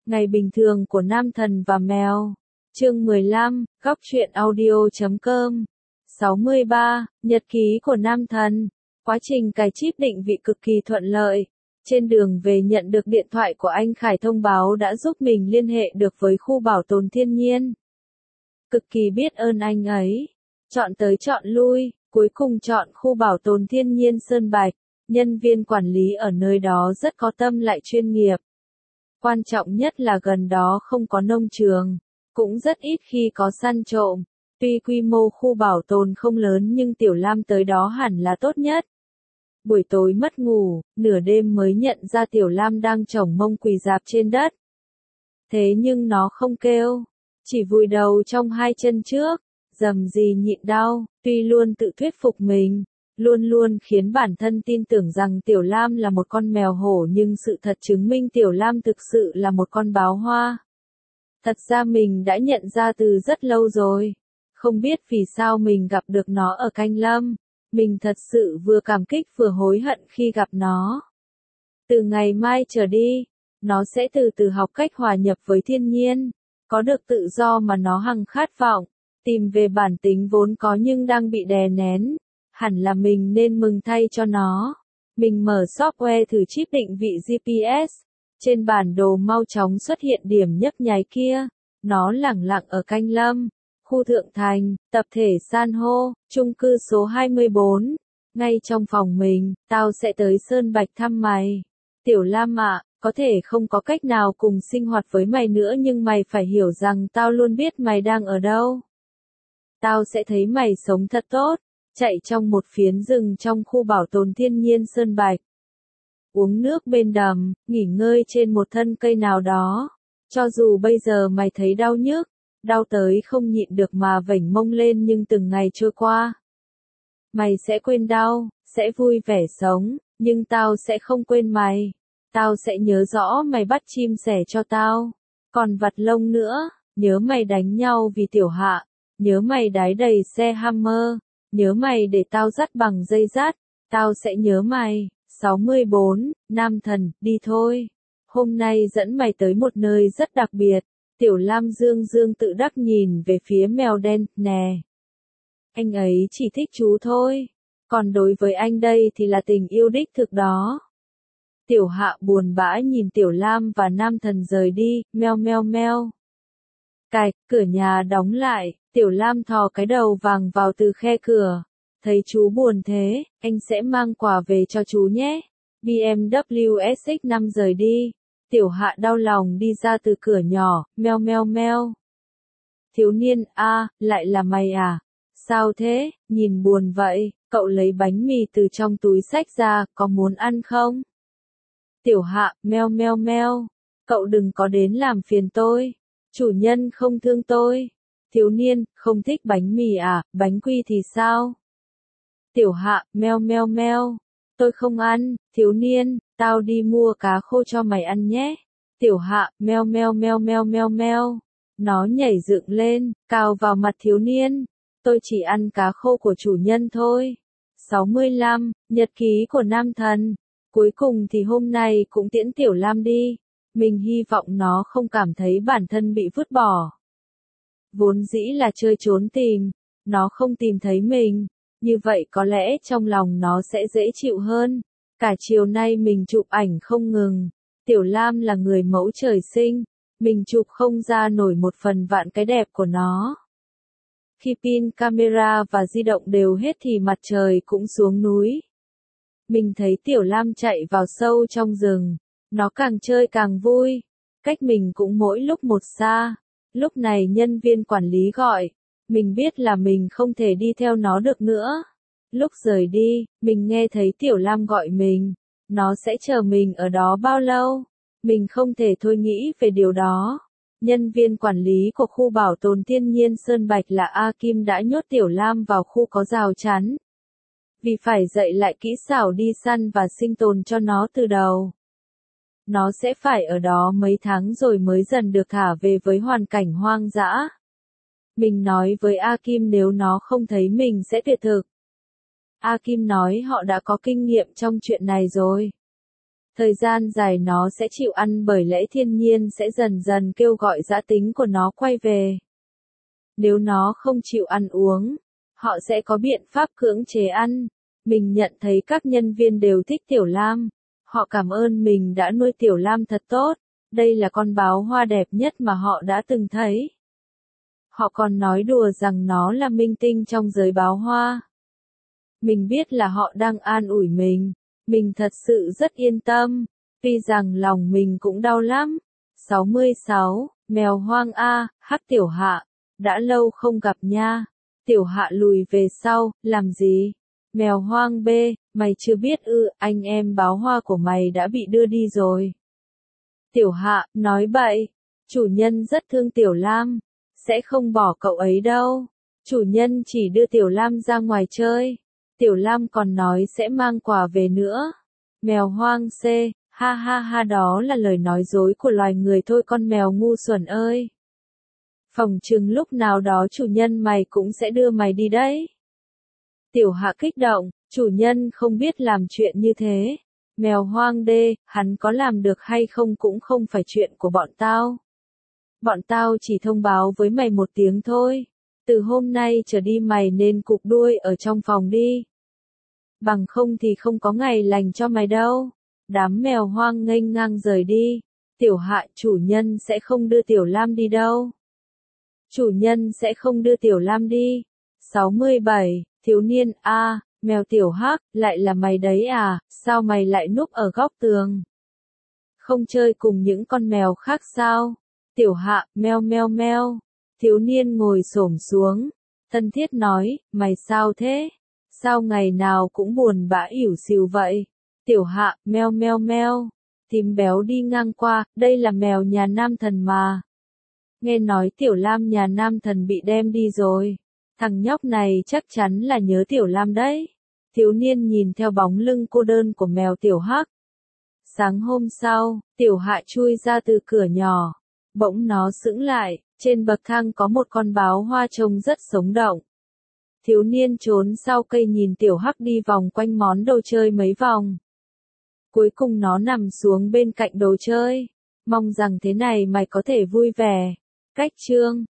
Ngày bình thường của nam thần và mèo. Chương 15, góc truyện audio.com. 63, nhật ký của nam thần. Quá trình cài chip định vị cực kỳ thuận lợi. Trên đường về nhận được điện thoại của anh Khải thông báo đã giúp mình liên hệ được với khu bảo tồn thiên nhiên. Cực kỳ biết ơn anh ấy. Chọn tới chọn lui, cuối cùng chọn khu bảo tồn thiên nhiên Sơn Bạch. Nhân viên quản lý ở nơi đó rất có tâm lại chuyên nghiệp. Quan trọng nhất là gần đó không có nông trường, cũng rất ít khi có săn trộm. Tuy quy mô khu bảo tồn không lớn nhưng Tiểu Lam tới đó hẳn là tốt nhất. Buổi tối mất ngủ, nửa đêm mới nhận ra Tiểu Lam đang chổng mông quỳ rạp trên đất. Thế nhưng nó không kêu, chỉ vùi đầu trong hai chân trước, dầm gì nhịn đau, tuy luôn tự thuyết phục mình. Luôn luôn khiến bản thân tin tưởng rằng Tiểu Lam là một con mèo hổ nhưng sự thật chứng minh Tiểu Lam thực sự là một con báo hoa. Thật ra mình đã nhận ra từ rất lâu rồi. Không biết vì sao mình gặp được nó ở Canh Lâm. Mình thật sự vừa cảm kích vừa hối hận khi gặp nó. Từ ngày mai trở đi, nó sẽ từ từ học cách hòa nhập với thiên nhiên. Có được tự do mà nó hằng khát vọng. Tìm về bản tính vốn có nhưng đang bị đè nén. Hẳn là mình nên mừng thay cho nó. Mình mở software thử chip định vị GPS. Trên bản đồ mau chóng xuất hiện điểm nhấp nháy kia. Nó lẳng lặng ở Canh Lâm, khu Thượng Thành, tập thể san hô, chung cư số 24. Ngay trong phòng mình, tao sẽ tới Sơn Bạch thăm mày. Tiểu Lam ạ, có thể không có cách nào cùng sinh hoạt với mày nữa nhưng mày phải hiểu rằng tao luôn biết mày đang ở đâu. Tao sẽ thấy mày sống thật tốt. Chạy trong một phiến rừng trong khu bảo tồn thiên nhiên Sơn Bạch. Uống nước bên đầm, nghỉ ngơi trên một thân cây nào đó. Cho dù bây giờ mày thấy đau nhức, đau tới không nhịn được mà vểnh mông lên nhưng từng ngày trôi qua. Mày sẽ quên đau, sẽ vui vẻ sống, nhưng tao sẽ không quên mày. Tao sẽ nhớ rõ mày bắt chim sẻ cho tao. Còn vặt lông nữa, nhớ mày đánh nhau vì Tiểu Hạ, nhớ mày đái đầy xe Hammer. Nhớ mày để tao dắt bằng dây dắt, tao sẽ nhớ mày. 64, nam thần, đi thôi. Hôm nay dẫn mày tới một nơi rất đặc biệt. Tiểu Lam dương dương tự đắc nhìn về phía mèo đen, nè. Anh ấy chỉ thích chú thôi. Còn đối với anh đây thì là tình yêu đích thực đó. Tiểu Hạ buồn bã nhìn Tiểu Lam và nam thần rời đi, meo meo meo. Cạch, cửa nhà đóng lại. Tiểu Lam thò cái đầu vàng vào từ khe cửa. Thấy chú buồn thế, anh sẽ mang quà về cho chú nhé. BMW SX5 rời đi. Tiểu Hạ đau lòng đi ra từ cửa nhỏ, meo meo meo. Thiếu niên, lại là mày à? Sao thế, nhìn buồn vậy? Cậu lấy bánh mì từ trong túi xách ra, có muốn ăn không? Tiểu Hạ, meo meo meo. Cậu đừng có đến làm phiền tôi. Chủ nhân không thương tôi. Thiếu niên, không thích bánh mì à, bánh quy thì sao? Tiểu Hạ, meo meo meo. Tôi không ăn, thiếu niên, tao đi mua cá khô cho mày ăn nhé. Tiểu Hạ, meo meo meo meo meo meo. Nó nhảy dựng lên, cào vào mặt thiếu niên. Tôi chỉ ăn cá khô của chủ nhân thôi. 65, nhật ký của nam thần. Cuối cùng thì hôm nay cũng tiễn Tiểu Lam đi. Mình hy vọng nó không cảm thấy bản thân bị vứt bỏ. Vốn dĩ là chơi trốn tìm, nó không tìm thấy mình, như vậy có lẽ trong lòng nó sẽ dễ chịu hơn. Cả chiều nay mình chụp ảnh không ngừng, Tiểu Lam là người mẫu trời sinh, mình chụp không ra nổi một phần vạn cái đẹp của nó. Khi pin camera và di động đều hết thì mặt trời cũng xuống núi. Mình thấy Tiểu Lam chạy vào sâu trong rừng, nó càng chơi càng vui, cách mình cũng mỗi lúc một xa. Lúc này nhân viên quản lý gọi, mình biết là mình không thể đi theo nó được nữa. Lúc rời đi, mình nghe thấy Tiểu Lam gọi mình, nó sẽ chờ mình ở đó bao lâu? Mình không thể thôi nghĩ về điều đó. Nhân viên quản lý của khu bảo tồn thiên nhiên Sơn Bạch là A Kim đã nhốt Tiểu Lam vào khu có rào chắn. Vì phải dạy lại kỹ xảo đi săn và sinh tồn cho nó từ đầu. Nó sẽ phải ở đó mấy tháng rồi mới dần được thả về với hoàn cảnh hoang dã. Mình nói với A Kim nếu nó không thấy mình sẽ tuyệt thực. A Kim nói họ đã có kinh nghiệm trong chuyện này rồi. Thời gian dài nó sẽ chịu ăn bởi lẽ thiên nhiên sẽ dần dần kêu gọi dã tính của nó quay về. Nếu nó không chịu ăn uống, họ sẽ có biện pháp cưỡng chế ăn. Mình nhận thấy các nhân viên đều thích Tiểu Lam. Họ cảm ơn mình đã nuôi Tiểu Lam thật tốt. Đây là con báo hoa đẹp nhất mà họ đã từng thấy. Họ còn nói đùa rằng nó là minh tinh trong giới báo hoa. Mình biết là họ đang an ủi mình. Mình thật sự rất yên tâm. Tuy rằng lòng mình cũng đau lắm. 66. Mèo hoang A, Hắc Tiểu Hạ. Đã lâu không gặp nha. Tiểu Hạ lùi về sau, làm gì? Mèo hoang B, mày chưa biết ư, anh em báo hoa của mày đã bị đưa đi rồi. Tiểu Hạ, nói bậy. Chủ nhân rất thương Tiểu Lam. Sẽ không bỏ cậu ấy đâu. Chủ nhân chỉ đưa Tiểu Lam ra ngoài chơi. Tiểu Lam còn nói sẽ mang quà về nữa. Mèo hoang C, ha ha ha, đó là lời nói dối của loài người thôi con mèo ngu xuẩn ơi. Phỏng chừng lúc nào đó chủ nhân mày cũng sẽ đưa mày đi đấy. Tiểu Hạ kích động, chủ nhân không biết làm chuyện như thế. Mèo hoang D, hắn có làm được hay không cũng không phải chuyện của bọn tao. Bọn tao chỉ thông báo với mày một tiếng thôi. Từ hôm nay trở đi mày nên cụp đuôi ở trong phòng đi. Bằng không thì không có ngày lành cho mày đâu. Đám mèo hoang nghênh ngang rời đi. Tiểu Hạ, chủ nhân sẽ không đưa Tiểu Lam đi đâu. Chủ nhân sẽ không đưa Tiểu Lam đi. 67. Thiếu niên A, mèo Tiểu Hắc, lại là mày đấy à, sao mày lại núp ở góc tường? Không chơi cùng những con mèo khác sao? Tiểu Hạ, meo meo meo. Thiếu niên ngồi xổm xuống, thân thiết nói, mày sao thế? Sao ngày nào cũng buồn bã ỉu xìu vậy? Tiểu Hạ, meo meo meo. Tím béo đi ngang qua, đây là mèo nhà Nam Thần mà. Nghe nói Tiểu Lam nhà Nam Thần bị đem đi rồi. Thằng nhóc này chắc chắn là nhớ Tiểu Lam đấy. Thiếu niên nhìn theo bóng lưng cô đơn của mèo Tiểu Hắc. Sáng hôm sau, Tiểu Hạ chui ra từ cửa nhỏ. Bỗng nó sững lại, trên bậc thang có một con báo hoa trông rất sống động. Thiếu niên trốn sau cây nhìn Tiểu Hắc đi vòng quanh món đồ chơi mấy vòng. Cuối cùng nó nằm xuống bên cạnh đồ chơi. Mong rằng thế này mày có thể vui vẻ. Cách chương